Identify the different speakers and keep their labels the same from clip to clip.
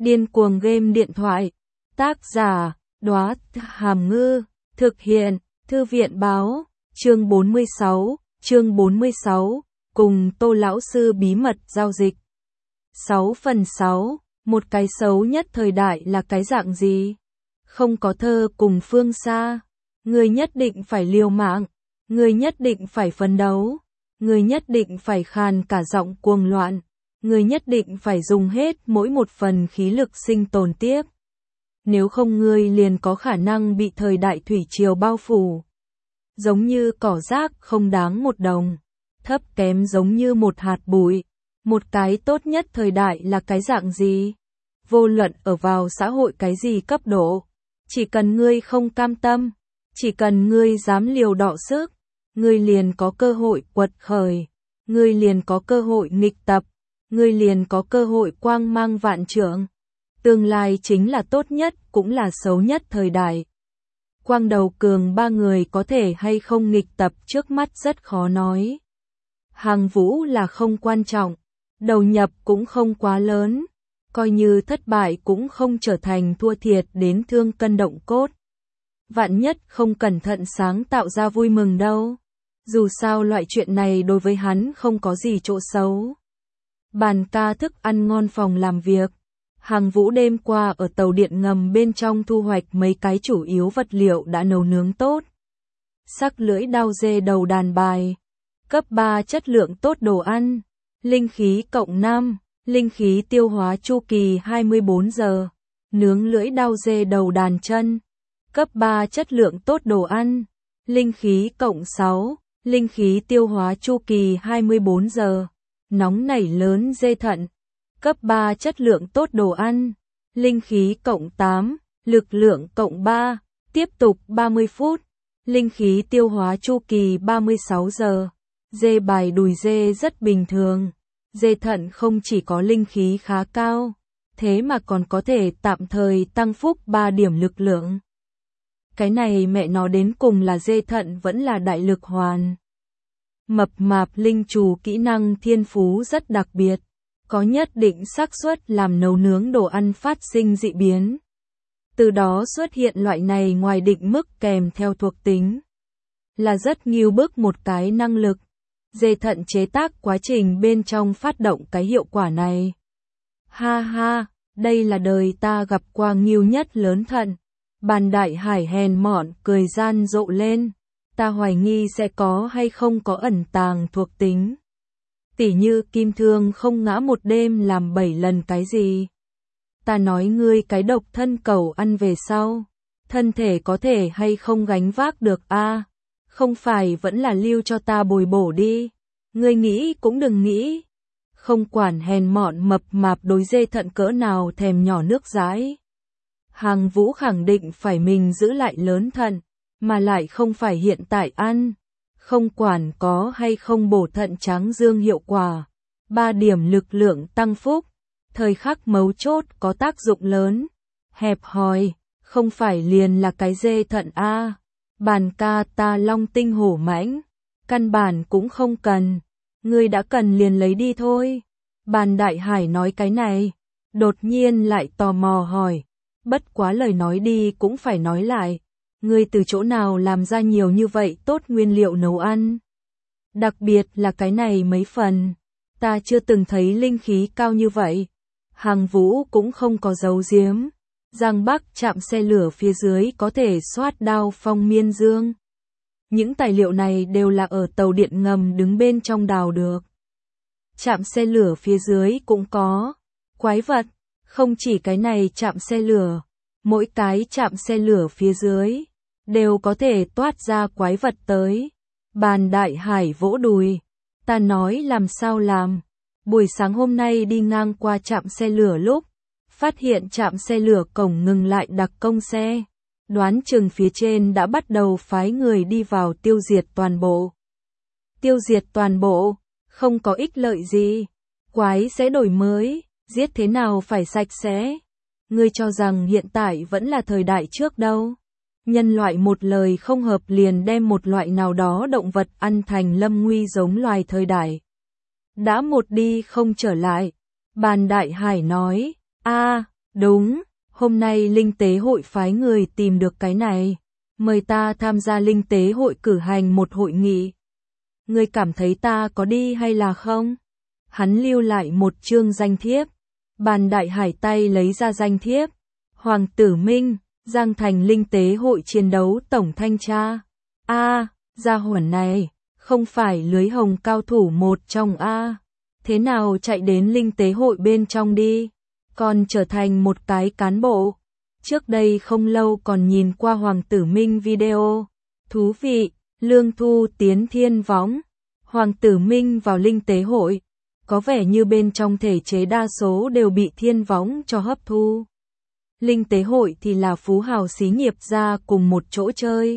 Speaker 1: Điên cuồng game điện thoại. Tác giả, Đóa Hàm Ngư. Thực hiện, Thư viện báo. Chương 46, cùng Tô lão sư bí mật giao dịch. 6/6, một cái xấu nhất thời đại là cái dạng gì? Không có thơ cùng phương xa. Người nhất định phải liều mạng. Người nhất định phải phấn đấu. Người nhất định phải khàn cả giọng cuồng loạn. Người nhất định phải dùng hết mỗi một phần khí lực sinh tồn tiếp. Nếu không ngươi liền có khả năng bị thời đại thủy triều bao phủ. Giống như cỏ rác không đáng một đồng. Thấp kém giống như một hạt bụi. Một cái tốt nhất thời đại là cái dạng gì? Vô luận ở vào xã hội cái gì cấp độ. Chỉ cần ngươi không cam tâm. Chỉ cần ngươi dám liều đọ sức. Ngươi liền có cơ hội quật khởi. Ngươi liền có cơ hội nghịch tập. Ngươi liền có cơ hội quang mang vạn trượng. Tương lai chính là tốt nhất cũng là xấu nhất thời đại. Quang đầu cường ba người có thể hay không nghịch tập trước mắt rất khó nói. Hàng Vũ là không quan trọng. Đầu nhập cũng không quá lớn. Coi như thất bại cũng không trở thành thua thiệt đến thương cân động cốt. Vạn nhất không cẩn thận sáng tạo ra vui mừng đâu. Dù sao loại chuyện này đối với hắn không có gì chỗ xấu. Bàn ca thức ăn ngon phòng làm việc. Hàng Vũ đêm qua ở tàu điện ngầm bên trong thu hoạch mấy cái chủ yếu vật liệu đã nấu nướng tốt. Sắc lưỡi đao dê đầu đàn bài. Cấp 3 chất lượng tốt đồ ăn. Linh khí cộng 5. Linh khí tiêu hóa chu kỳ 24 giờ. Nướng lưỡi đao dê đầu đàn chân. Cấp 3 chất lượng tốt đồ ăn. Linh khí cộng 6. Linh khí tiêu hóa chu kỳ 24 giờ. Nóng nảy lớn dê thận. Cấp 3 chất lượng tốt đồ ăn. Linh khí cộng 8. Lực lượng cộng 3. Tiếp tục 30 phút. Linh khí tiêu hóa chu kỳ 36 giờ. Dê bài đùi dê rất bình thường. Dê thận không chỉ có linh khí khá cao, thế mà còn có thể tạm thời tăng phúc 3 điểm lực lượng. Cái này mẹ nó đến cùng là dê thận vẫn là đại lực hoàn. Mập mạp linh trù kỹ năng thiên phú rất đặc biệt, có nhất định xác suất làm nấu nướng đồ ăn phát sinh dị biến. Từ đó xuất hiện loại này ngoài định mức kèm theo thuộc tính. Là rất nghiêu bức một cái năng lực. Dê thận chế tác quá trình bên trong phát động cái hiệu quả này. Ha ha, đây là đời ta gặp qua nghiêu nhất lớn thận. Bàn Đại Hải hèn mọn cười gian rộ lên. Ta hoài nghi sẽ có hay không có ẩn tàng thuộc tính. Tỉ như kim thương không ngã một đêm làm 7 lần cái gì. Ta nói ngươi cái độc thân cầu ăn về sau. Thân thể có thể hay không gánh vác được a? Không phải vẫn là lưu cho ta bồi bổ đi. Ngươi nghĩ cũng đừng nghĩ. Không quản hèn mọn mập mạp đối dê thận cỡ nào thèm nhỏ nước dãi. Hàng Vũ khẳng định phải mình giữ lại lớn thận, mà lại không phải hiện tại ăn. Không quản có hay không bổ thận tráng dương hiệu quả. 3 điểm lực lượng tăng phúc. Thời khắc mấu chốt có tác dụng lớn. Hẹp hòi, không phải liền là cái dê thận a. Bàn ca ta long tinh hổ mãnh. Căn bản cũng không cần. Ngươi đã cần liền lấy đi thôi. Bàn Đại Hải nói cái này. Đột nhiên lại tò mò hỏi. Bất quá lời nói đi cũng phải nói lại. Ngươi từ chỗ nào làm ra nhiều như vậy tốt nguyên liệu nấu ăn? Đặc biệt là cái này mấy phần. Ta chưa từng thấy linh khí cao như vậy. Hàng Vũ cũng không có giấu giếm. Giang Bắc chạm xe lửa phía dưới có thể xoát đao phong miên dương. Những tài liệu này đều là ở tàu điện ngầm đứng bên trong đào được. Chạm xe lửa phía dưới cũng có. Quái vật, không chỉ cái này chạm xe lửa. Mỗi cái chạm xe lửa phía dưới đều có thể toát ra quái vật tới. Bàn Đại Hải vỗ đùi. Ta nói làm sao làm. Buổi sáng hôm nay đi ngang qua trạm xe lửa lúc, phát hiện trạm xe lửa cổng ngừng lại đặc công xe. Đoán chừng phía trên đã bắt đầu phái người đi vào tiêu diệt toàn bộ. Tiêu diệt toàn bộ, không có ích lợi gì. Quái sẽ đổi mới, giết thế nào phải sạch sẽ. Ngươi cho rằng hiện tại vẫn là thời đại trước đâu. Nhân loại một lời không hợp liền đem một loại nào đó động vật ăn thành lâm nguy giống loài thời đại. Đã một đi không trở lại. Bàn Đại Hải nói, Đúng, hôm nay linh tế hội phái người tìm được cái này. Mời ta tham gia linh tế hội cử hành một hội nghị. Ngươi cảm thấy ta có đi hay là không? Hắn lưu lại một chương danh thiếp. Bàn Đại Hải tay lấy ra danh thiếp. Hoàng Tử Minh, Giang Thành linh tế hội chiến đấu tổng thanh tra. Gia hỏa này, không phải lưới hồng cao thủ một trong A. Thế nào chạy đến linh tế hội bên trong đi? Còn trở thành một cái cán bộ. Trước đây không lâu còn nhìn qua Hoàng Tử Minh video. Thú vị, lương thu tiến thiên võng. Hoàng Tử Minh vào linh tế hội. Có vẻ như bên trong thể chế đa số đều bị thiên võng cho hấp thu. Linh tế hội thì là phú hào xí nghiệp ra cùng một chỗ chơi.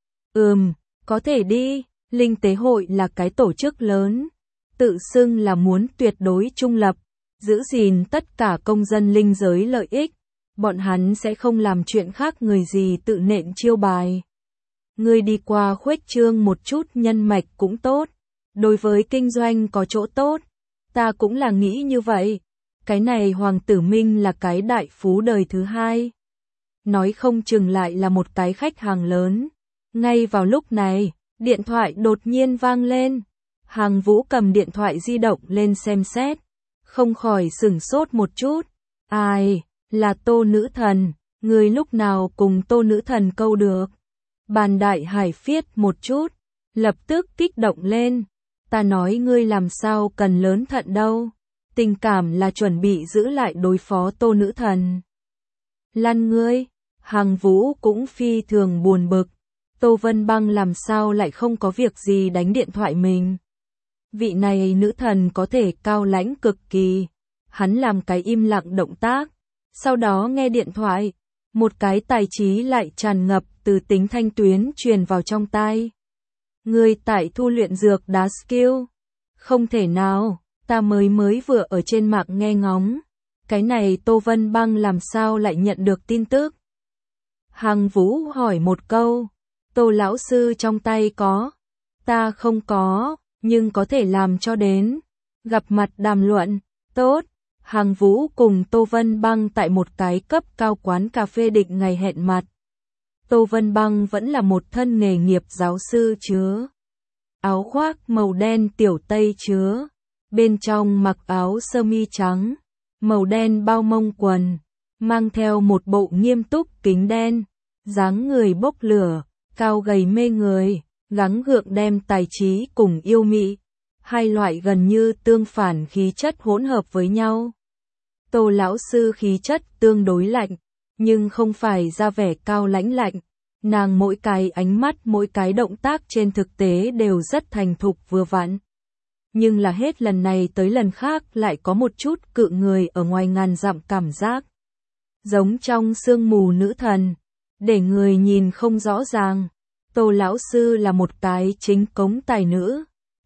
Speaker 1: Có thể đi, linh tế hội là cái tổ chức lớn. Tự xưng là muốn tuyệt đối trung lập, giữ gìn tất cả công dân linh giới lợi ích. Bọn hắn sẽ không làm chuyện khác người gì tự nện chiêu bài. Ngươi đi qua khuếch trương một chút nhân mạch cũng tốt. Đối với kinh doanh có chỗ tốt. Ta cũng là nghĩ như vậy. Cái này Hoàng Tử Minh là cái đại phú đời thứ hai. Nói không chừng lại là một cái khách hàng lớn. Ngay vào lúc này, điện thoại đột nhiên vang lên. Hàng Vũ cầm điện thoại di động lên xem xét. Không khỏi sửng sốt một chút. Ai, là Tô Nữ Thần, người lúc nào cùng Tô Nữ Thần câu được. Bàn Đại Hải phiết một chút, lập tức kích động lên. Ta nói ngươi làm sao cần lớn thận đâu. Tình cảm là chuẩn bị giữ lại đối phó Tô Nữ Thần. Lăn ngươi, Hàng Vũ cũng phi thường buồn bực. Tô Vân Băng làm sao lại không có việc gì đánh điện thoại mình. Vị này nữ thần có thể cao lãnh cực kỳ. Hắn làm cái im lặng động tác. Sau đó nghe điện thoại. Một cái tài trí lại tràn ngập từ tính thanh tuyến truyền vào trong tai. Người tại thu luyện dược đá skill. Không thể nào, ta mới vừa ở trên mạng nghe ngóng. Cái này Tô Vân Băng làm sao lại nhận được tin tức. Hàng Vũ hỏi một câu. Tô lão sư trong tay có. Ta không có, nhưng có thể làm cho đến. Gặp mặt đàm luận, tốt. Hàng Vũ cùng Tô Vân Băng tại một cái cấp cao quán cà phê định ngày hẹn mặt. Tô Vân Băng vẫn là một thân nghề nghiệp giáo sư chứa. Áo khoác màu đen tiểu tây chứa. Bên trong mặc áo sơ mi trắng. Màu đen bao mông quần. Mang theo một bộ nghiêm túc kính đen. Dáng người bốc lửa. Cao gầy mê người. Gắng gượng đem tài trí cùng yêu mị. Hai loại gần như tương phản khí chất hỗn hợp với nhau. Tô lão sư khí chất tương đối lạnh, nhưng không phải ra vẻ cao lãnh lạnh. Nàng mỗi cái ánh mắt, mỗi cái động tác trên thực tế đều rất thành thục vừa vặn. Nhưng là hết lần này tới lần khác lại có một chút cự người ở ngoài ngàn dặm cảm giác. Giống trong sương mù nữ thần, để người nhìn không rõ ràng. Tô lão sư là một cái chính cống tài nữ.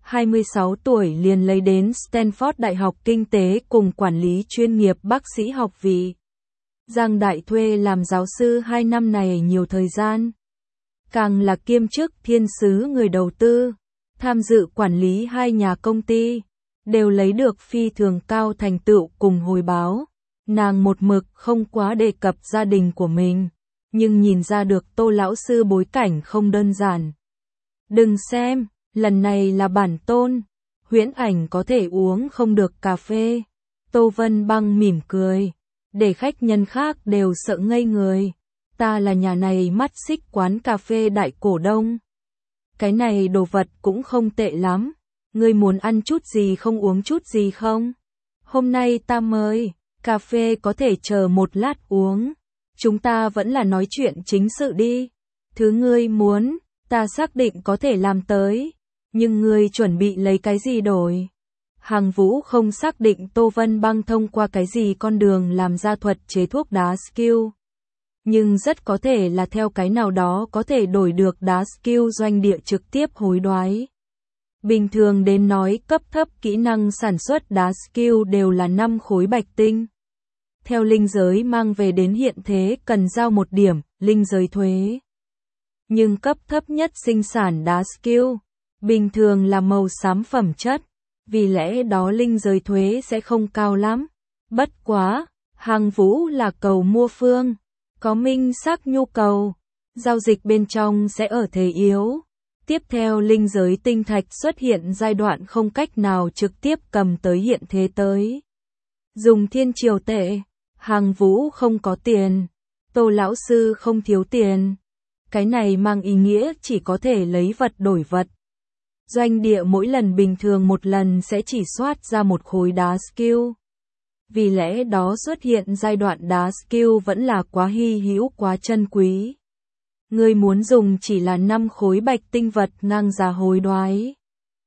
Speaker 1: 26 tuổi liền lấy đến Stanford Đại học Kinh tế cùng Quản lý chuyên nghiệp bác sĩ học vị. Giang Đại thuê làm giáo sư 2 năm này nhiều thời gian. Càng là kiêm chức thiên sứ người đầu tư, tham dự quản lý 2 nhà công ty, đều lấy được phi thường cao thành tựu cùng hồi báo. Nàng một mực không quá đề cập gia đình của mình, nhưng nhìn ra được Tô lão sư bối cảnh không đơn giản. Đừng xem, lần này là bản tôn, huyễn ảnh có thể uống không được cà phê. Tô Vân Băng mỉm cười, để khách nhân khác đều sợ ngây người. Ta là nhà này mắt xích quán cà phê đại cổ đông. Cái này đồ vật cũng không tệ lắm. Ngươi muốn ăn chút gì không uống chút gì không? Hôm nay ta mời, cà phê có thể chờ một lát uống. Chúng ta vẫn là nói chuyện chính sự đi. Thứ ngươi muốn, ta xác định có thể làm tới. Nhưng ngươi chuẩn bị lấy cái gì đổi? Hàng Vũ không xác định Tô Vân Băng thông qua cái gì con đường làm ra thuật chế thuốc đá skill. Nhưng rất có thể là theo cái nào đó có thể đổi được đá skill doanh địa trực tiếp hối đoái. Bình thường đến nói cấp thấp kỹ năng sản xuất đá skill đều là 5 khối bạch tinh. Theo linh giới mang về đến hiện thế cần giao 1 điểm, linh giới thuế. Nhưng cấp thấp nhất sinh sản đá skill, bình thường là màu xám phẩm chất, vì lẽ đó linh giới thuế sẽ không cao lắm. Bất quá, Hàng Vũ là cầu mua phương, có minh xác nhu cầu, giao dịch bên trong sẽ ở thế yếu. Tiếp theo linh giới tinh thạch xuất hiện giai đoạn không cách nào trực tiếp cầm tới hiện thế tới. Dùng thiên triều tệ, Hàng Vũ không có tiền, Tô lão sư không thiếu tiền. Cái này mang ý nghĩa chỉ có thể lấy vật đổi vật. Doanh địa mỗi lần bình thường một lần sẽ chỉ soát ra một khối đá skill. Vì lẽ đó xuất hiện giai đoạn đá skill vẫn là quá hy hữu quá chân quý. Người muốn dùng chỉ là 5 khối bạch tinh vật ngang giá hối đoái.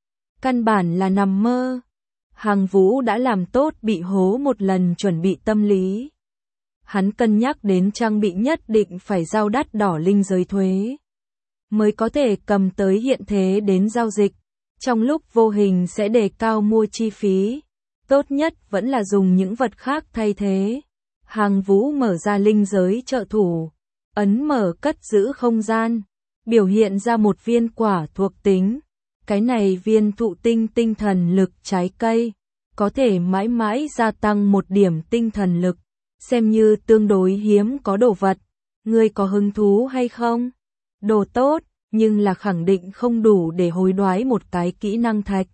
Speaker 1: Căn bản là nằm mơ. Hàng Vũ đã làm tốt bị hố một lần chuẩn bị tâm lý. Hắn cân nhắc đến trang bị nhất định phải giao đắt đỏ linh giới thuế, mới có thể cầm tới hiện thế đến giao dịch. Trong lúc vô hình sẽ đề cao mua chi phí. Tốt nhất vẫn là dùng những vật khác thay thế. Hàng Vũ mở ra linh giới trợ thủ. Ấn mở cất giữ không gian. Biểu hiện ra một viên quả thuộc tính. Cái này viên thụ tinh tinh thần lực trái cây. Có thể mãi mãi gia tăng 1 điểm tinh thần lực. Xem như tương đối hiếm có đồ vật. Ngươi có hứng thú hay không? Đồ tốt, nhưng là khẳng định không đủ để hối đoái một cái kỹ năng thạch.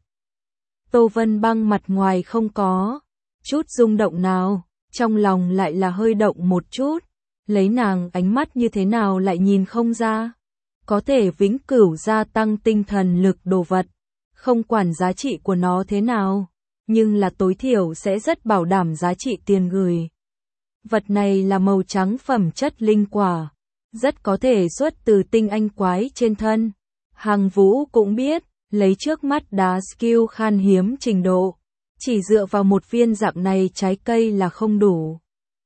Speaker 1: Tô Vân Băng mặt ngoài không có chút rung động nào, trong lòng lại là hơi động một chút. Lấy nàng ánh mắt như thế nào lại nhìn không ra. Có thể vĩnh cửu gia tăng tinh thần lực đồ vật, không quản giá trị của nó thế nào, nhưng là tối thiểu sẽ rất bảo đảm giá trị tiền gửi. Vật này là màu trắng phẩm chất linh quả, rất có thể xuất từ tinh anh quái trên thân. Hàng Vũ cũng biết, lấy trước mắt đá skill khan hiếm trình độ, chỉ dựa vào một viên dạng này trái cây là không đủ.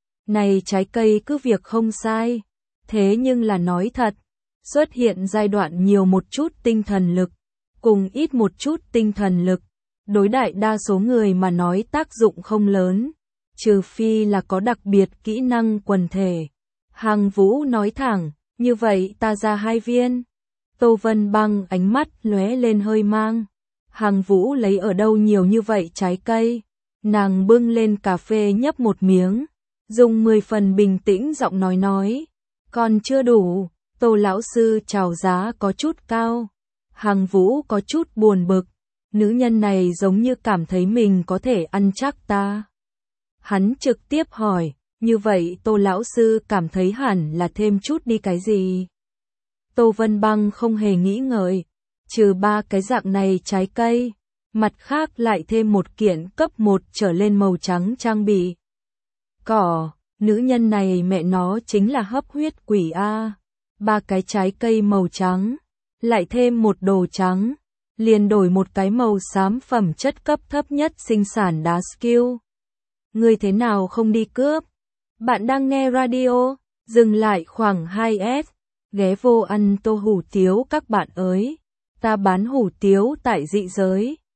Speaker 1: Này trái cây cứ việc không sai, thế nhưng là nói thật, xuất hiện giai đoạn nhiều một chút tinh thần lực, cùng ít một chút tinh thần lực, đối đại đa số người mà nói tác dụng không lớn, trừ phi là có đặc biệt kỹ năng quần thể. Hàng Vũ nói thẳng, như vậy ta ra 2 viên. Tô Vân Băng ánh mắt lóe lên hơi mang. Hàng Vũ lấy ở đâu nhiều như vậy trái cây? Nàng bưng lên cà phê nhấp một miếng, dùng 10 phần bình tĩnh giọng nói. Còn chưa đủ, Tô lão sư chào giá có chút cao. Hàng Vũ có chút buồn bực, nữ nhân này giống như cảm thấy mình có thể ăn chắc ta. Hắn trực tiếp hỏi, như vậy Tô lão sư cảm thấy hẳn là thêm chút đi cái gì? Tô Vân Băng không hề nghĩ ngợi, trừ 3 cái dạng này trái cây, mặt khác lại thêm một kiện cấp 1 trở lên màu trắng trang bị. Cỏ, nữ nhân này mẹ nó chính là hấp huyết quỷ a. 3 cái trái cây màu trắng, lại thêm một đồ trắng, liền đổi một cái màu xám phẩm chất cấp thấp nhất sinh sản đá skill. Người thế nào không đi cướp? Bạn đang nghe radio, dừng lại khoảng 2S, ghé vô ăn tô hủ tiếu các bạn ơi. Ta bán hủ tiếu tại dị giới.